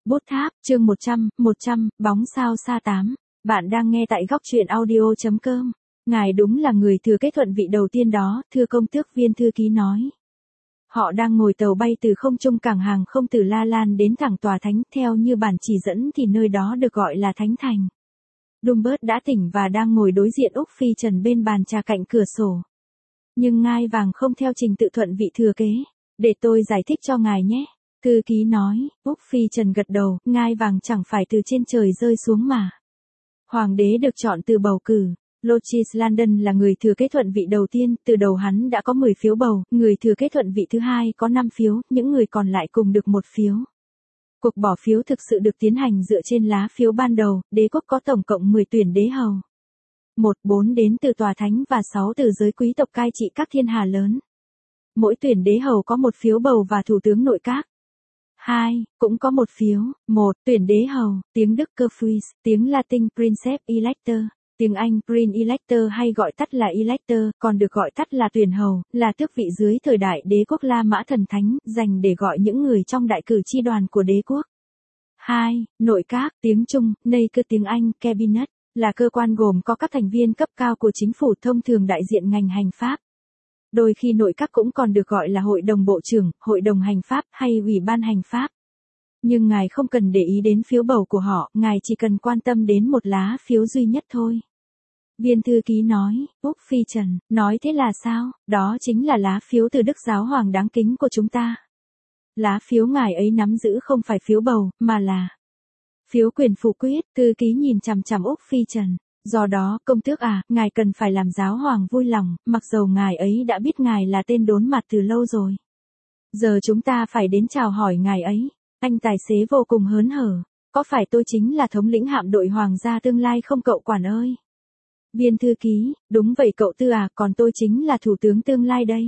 Bút tháp, chương 100, bóng sao sa tám. Bạn đang nghe tại góc truyện audio.com. Ngài đúng là người thừa kế thuận vị đầu tiên đó, thưa công tước, viên thư ký nói. Họ đang ngồi tàu bay từ không trung cảng hàng không từ La Lan đến thẳng tòa thánh, theo như bản chỉ dẫn thì nơi đó được gọi là Thánh Thành. Dumbert đã tỉnh và đang ngồi đối diện Úc Phi Trần bên bàn trà cạnh cửa sổ. Nhưng ngai vàng không theo trình tự thuận vị thừa kế. Để tôi giải thích cho ngài nhé. Thư ký nói. Úc Phi Trần gật đầu, ngai vàng chẳng phải từ trên trời rơi xuống mà. Hoàng đế được chọn từ bầu cử. Lochis Landon là người thừa kế thuận vị đầu tiên, từ đầu hắn đã có 10 phiếu bầu, người thừa kế thuận vị thứ hai có 5 phiếu, những người còn lại cùng được 1 phiếu. Cuộc bỏ phiếu thực sự được tiến hành dựa trên lá phiếu ban đầu, đế quốc có tổng cộng 10 tuyển đế hầu. 4 đến từ tòa thánh và 6 từ giới quý tộc cai trị các thiên hà lớn. Mỗi tuyển đế hầu có 1 phiếu bầu và thủ tướng nội các. 2, cũng có 1 phiếu. 1. Tuyển đế hầu, tiếng Đức Curfuis, tiếng Latin Princeps Elector, tiếng Anh Prince Elector hay gọi tắt là Elector, còn được gọi tắt là tuyển hầu, là tước vị dưới thời đại đế quốc La Mã Thần Thánh, dành để gọi những người trong đại cử chi đoàn của đế quốc. 2. Nội các, tiếng Trung, nay cơ tiếng Anh, Cabinet, là cơ quan gồm có các thành viên cấp cao của chính phủ, thông thường đại diện ngành hành pháp. Đôi khi nội các cũng còn được gọi là hội đồng bộ trưởng, hội đồng hành pháp hay ủy ban hành pháp. Nhưng ngài không cần để ý đến phiếu bầu của họ, ngài chỉ cần quan tâm đến một lá phiếu duy nhất thôi. Viên thư ký nói. Úc Phi Trần, nói thế là sao? Đó chính là lá phiếu từ Đức Giáo Hoàng đáng kính của chúng ta. Lá phiếu ngài ấy nắm giữ không phải phiếu bầu, mà là phiếu quyền phủ quyết. Thư ký nhìn chằm chằm Úc Phi Trần. Do đó, công tước à, ngài cần phải làm giáo hoàng vui lòng, mặc dầu ngài ấy đã biết ngài là tên đốn mặt từ lâu rồi. Giờ chúng ta phải đến chào hỏi ngài ấy. Anh tài xế vô cùng hớn hở. Có phải tôi chính là thống lĩnh hạm đội hoàng gia tương lai không cậu quản ơi? Viên thư ký, đúng vậy cậu Tư à, còn tôi chính là thủ tướng tương lai đây.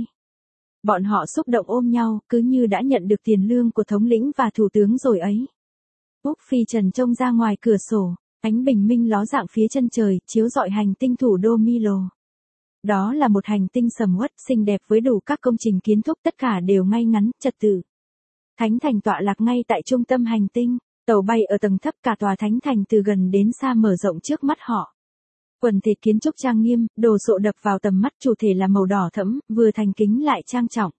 Bọn họ xúc động ôm nhau, cứ như đã nhận được tiền lương của thống lĩnh và thủ tướng rồi ấy. Úc Phi Trần trông ra ngoài cửa sổ. Ánh bình minh ló dạng phía chân trời, chiếu rọi hành tinh thủ đô Milo. Đó là một hành tinh sầm uất, xinh đẹp với đủ các công trình kiến trúc, tất cả đều ngay ngắn, trật tự. Thánh thành tọa lạc ngay tại trung tâm hành tinh, tàu bay ở tầng thấp, cả tòa thánh thành từ gần đến xa mở rộng trước mắt họ. Quần thể kiến trúc trang nghiêm, đồ sộ đập vào tầm mắt, chủ thể là màu đỏ thẫm, vừa thành kính lại trang trọng.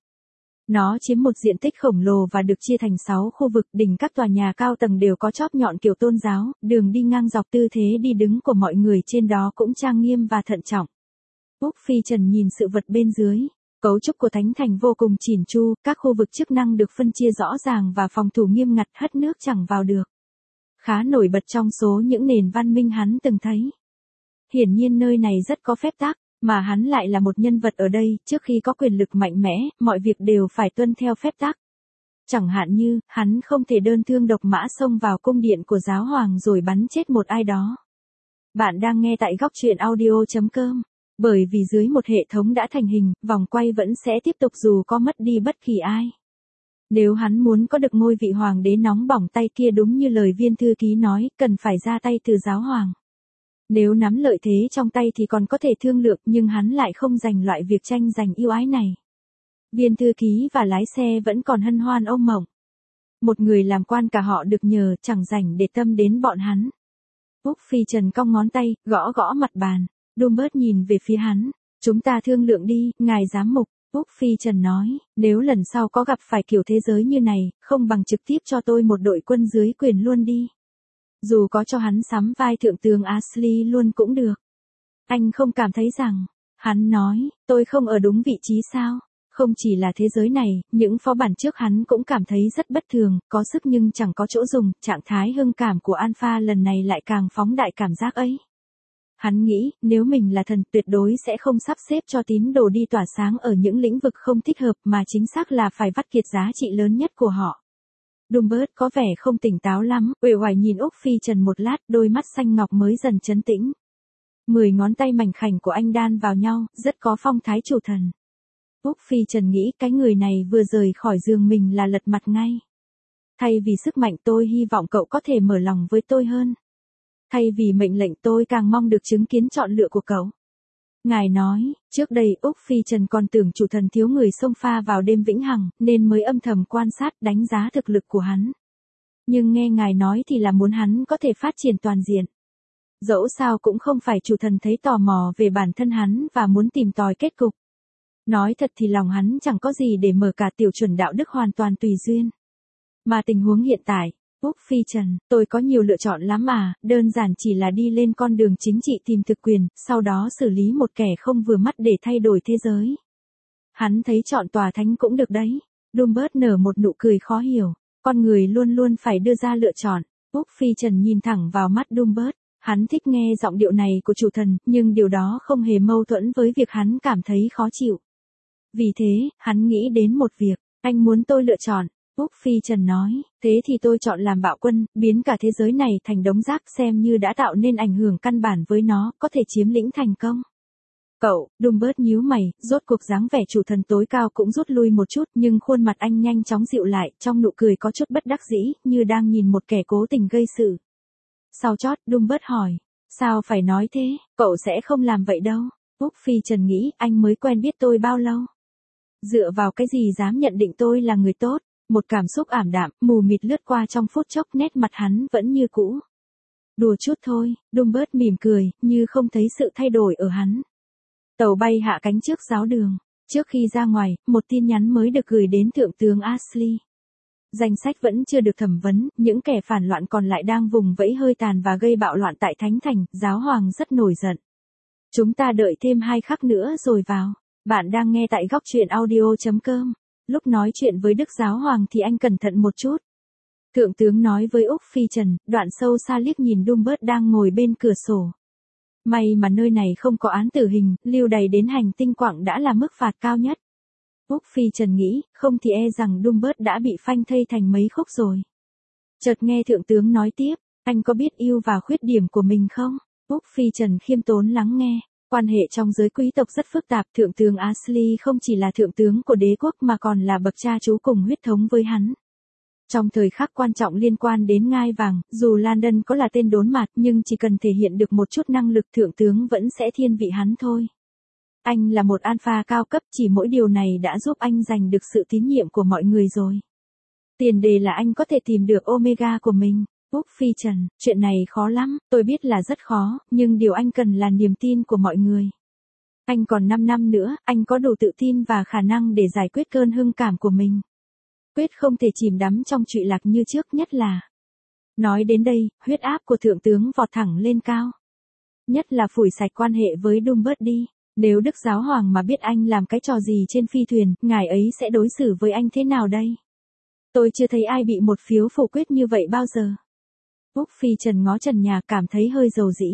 Nó chiếm một diện tích khổng lồ và được chia thành 6 khu vực, đỉnh các tòa nhà cao tầng đều có chóp nhọn kiểu tôn giáo, đường đi ngang dọc, tư thế đi đứng của mọi người trên đó cũng trang nghiêm và thận trọng. Úc Phi Trần nhìn sự vật bên dưới. Cấu trúc của thánh thành vô cùng chỉn chu, các khu vực chức năng được phân chia rõ ràng và phòng thủ nghiêm ngặt, hất nước chẳng vào được. Khá nổi bật trong số những nền văn minh hắn từng thấy. Hiển nhiên nơi này rất có phép tắc. Mà hắn lại là một nhân vật ở đây, trước khi có quyền lực mạnh mẽ, mọi việc đều phải tuân theo phép tắc. Chẳng hạn như, hắn không thể đơn thương độc mã xông vào cung điện của giáo hoàng rồi bắn chết một ai đó. Bạn đang nghe tại góc truyện audio.com. Bởi vì dưới một hệ thống đã thành hình, vòng quay vẫn sẽ tiếp tục dù có mất đi bất kỳ ai. Nếu hắn muốn có được ngôi vị hoàng đế nóng bỏng tay kia, đúng như lời viên thư ký nói, cần phải ra tay từ giáo hoàng. Nếu nắm lợi thế trong tay thì còn có thể thương lượng, nhưng hắn lại không giành loại việc tranh giành yêu ái này. Viên thư ký và lái xe vẫn còn hân hoan ôm mộng. Một người làm quan cả họ được nhờ, chẳng rảnh để tâm đến bọn hắn. Úc Phi Trần cong ngón tay, gõ gõ mặt bàn. Dumbert nhìn về phía hắn. Chúng ta thương lượng đi, ngài giám mục. Úc Phi Trần nói, nếu lần sau có gặp phải kiểu thế giới như này, không bằng trực tiếp cho tôi một đội quân dưới quyền luôn đi. Dù có cho hắn sắm vai thượng tướng Ashley luôn cũng được. Anh không cảm thấy rằng, hắn nói, tôi không ở đúng vị trí sao? Không chỉ là thế giới này, những phó bản trước hắn cũng cảm thấy rất bất thường, có sức nhưng chẳng có chỗ dùng, trạng thái hưng cảm của Alpha lần này lại càng phóng đại cảm giác ấy. Hắn nghĩ, nếu mình là thần, tuyệt đối sẽ không sắp xếp cho tín đồ đi tỏa sáng ở những lĩnh vực không thích hợp, mà chính xác là phải vắt kiệt giá trị lớn nhất của họ. Dumbert có vẻ không tỉnh táo lắm, uể oải nhìn Úc Phi Trần một lát, đôi mắt xanh ngọc mới dần trấn tĩnh. 10 ngón tay mảnh khảnh của anh đan vào nhau, rất có phong thái chủ thần. Úc Phi Trần nghĩ cái người này vừa rời khỏi giường mình là lật mặt ngay. Thay vì sức mạnh, tôi hy vọng cậu có thể mở lòng với tôi hơn. Thay vì mệnh lệnh, tôi càng mong được chứng kiến chọn lựa của cậu. Ngài nói, trước đây Úc Phi Trần còn tưởng chủ thần thiếu người xông pha vào đêm vĩnh hằng, nên mới âm thầm quan sát đánh giá thực lực của hắn. Nhưng nghe ngài nói thì là muốn hắn có thể phát triển toàn diện. Dẫu sao cũng không phải chủ thần thấy tò mò về bản thân hắn và muốn tìm tòi kết cục. Nói thật thì lòng hắn chẳng có gì để mở cả tiểu chuẩn đạo đức hoàn toàn tùy duyên. Mà tình huống hiện tại, Úc Phi Trần, tôi có nhiều lựa chọn lắm mà, đơn giản chỉ là đi lên con đường chính trị tìm thực quyền, sau đó xử lý một kẻ không vừa mắt để thay đổi thế giới. Hắn thấy chọn tòa thánh cũng được đấy. Dumbert nở một nụ cười khó hiểu. Con người luôn luôn phải đưa ra lựa chọn. Úc Phi Trần nhìn thẳng vào mắt Dumbert. Hắn thích nghe giọng điệu này của chủ thần, nhưng điều đó không hề mâu thuẫn với việc hắn cảm thấy khó chịu. Vì thế, hắn nghĩ đến một việc. Anh muốn tôi lựa chọn. Úc Phi Trần nói, thế thì tôi chọn làm bạo quân, biến cả thế giới này thành đống rác xem như đã tạo nên ảnh hưởng căn bản với nó, có thể chiếm lĩnh thành công. Cậu, Dumbert nhíu mày, rốt cuộc dáng vẻ chủ thần tối cao cũng rút lui một chút, nhưng khuôn mặt anh nhanh chóng dịu lại, trong nụ cười có chút bất đắc dĩ, như đang nhìn một kẻ cố tình gây sự. Sau chót, Dumbert hỏi, sao phải nói thế, cậu sẽ không làm vậy đâu. Úc Phi Trần nghĩ, anh mới quen biết tôi bao lâu. Dựa vào cái gì dám nhận định tôi là người tốt. Một cảm xúc ảm đạm, mù mịt lướt qua trong phút chốc, nét mặt hắn vẫn như cũ. Đùa chút thôi, Dumbert mỉm cười, như không thấy sự thay đổi ở hắn. Tàu bay hạ cánh trước giáo đường. Trước khi ra ngoài, một tin nhắn mới được gửi đến Thượng tướng Ashley. Danh sách vẫn chưa được thẩm vấn, những kẻ phản loạn còn lại đang vùng vẫy hơi tàn và gây bạo loạn tại Thánh Thành, giáo hoàng rất nổi giận. Chúng ta đợi thêm 2 khắc nữa rồi vào. Bạn đang nghe tại góc truyện audio.com. Lúc nói chuyện với Đức Giáo Hoàng thì anh cẩn thận một chút. Thượng tướng nói với Úc Phi Trần, đoạn sâu xa liếc nhìn Dumbert đang ngồi bên cửa sổ. May mà nơi này không có án tử hình, lưu đày đến hành tinh quặng đã là mức phạt cao nhất. Úc Phi Trần nghĩ, không thì e rằng Dumbert đã bị phanh thây thành mấy khúc rồi. Chợt nghe thượng tướng nói tiếp, anh có biết ưu và khuyết điểm của mình không? Úc Phi Trần khiêm tốn lắng nghe. Quan hệ trong giới quý tộc rất phức tạp, thượng tướng Ashley không chỉ là thượng tướng của đế quốc mà còn là bậc cha chú cùng huyết thống với hắn. Trong thời khắc quan trọng liên quan đến ngai vàng, dù Landon có là tên đốn mặt nhưng chỉ cần thể hiện được một chút năng lực thượng tướng vẫn sẽ thiên vị hắn thôi. Anh là một alpha cao cấp, chỉ mỗi điều này đã giúp anh giành được sự tín nhiệm của mọi người rồi. Tiền đề là anh có thể tìm được Omega của mình. Úc Phi Trần, chuyện này khó lắm, tôi biết là rất khó, nhưng điều anh cần là niềm tin của mọi người. Anh còn 5 năm nữa, anh có đủ tự tin và khả năng để giải quyết cơn hưng cảm của mình. Quyết không thể chìm đắm trong trụy lạc như trước, nhất là. Nói đến đây, huyết áp của thượng tướng vọt thẳng lên cao. Nhất là phủi sạch quan hệ với Dumbert đi. Nếu Đức Giáo Hoàng mà biết anh làm cái trò gì trên phi thuyền, ngài ấy sẽ đối xử với anh thế nào đây? Tôi chưa thấy ai bị một phiếu phủ quyết như vậy bao giờ. Úc Phi Trần ngó trần nhà cảm thấy hơi dầu dĩ.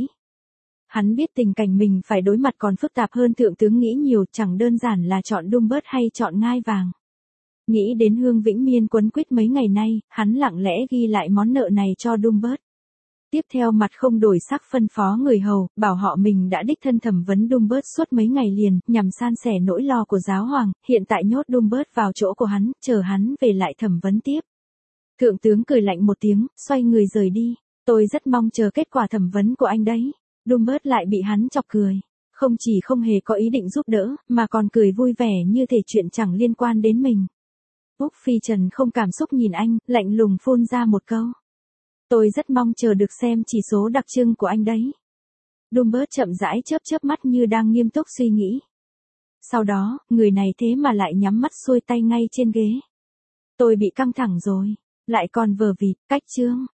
Hắn biết tình cảnh mình phải đối mặt còn phức tạp hơn thượng tướng nghĩ nhiều, chẳng đơn giản là chọn Dumbert hay chọn ngai vàng. Nghĩ đến Hương Vĩnh Miên quấn quýt mấy ngày nay, hắn lặng lẽ ghi lại món nợ này cho Dumbert. Tiếp theo mặt không đổi sắc phân phó người hầu, bảo họ mình đã đích thân thẩm vấn Dumbert suốt mấy ngày liền, nhằm san sẻ nỗi lo của giáo hoàng, hiện tại nhốt Dumbert vào chỗ của hắn, chờ hắn về lại thẩm vấn tiếp. Thượng tướng cười lạnh một tiếng, xoay người rời đi. Tôi rất mong chờ kết quả thẩm vấn của anh đấy. Dumbert lại bị hắn chọc cười. Không chỉ không hề có ý định giúp đỡ, mà còn cười vui vẻ như thể chuyện chẳng liên quan đến mình. Úc Phi Trần không cảm xúc nhìn anh, lạnh lùng phun ra một câu. Tôi rất mong chờ được xem chỉ số đặc trưng của anh đấy. Dumbert chậm rãi chớp chớp mắt như đang nghiêm túc suy nghĩ. Sau đó, người này thế mà lại nhắm mắt xuôi tay ngay trên ghế. Tôi bị căng thẳng rồi. Lại còn vờ vịt, cách chương.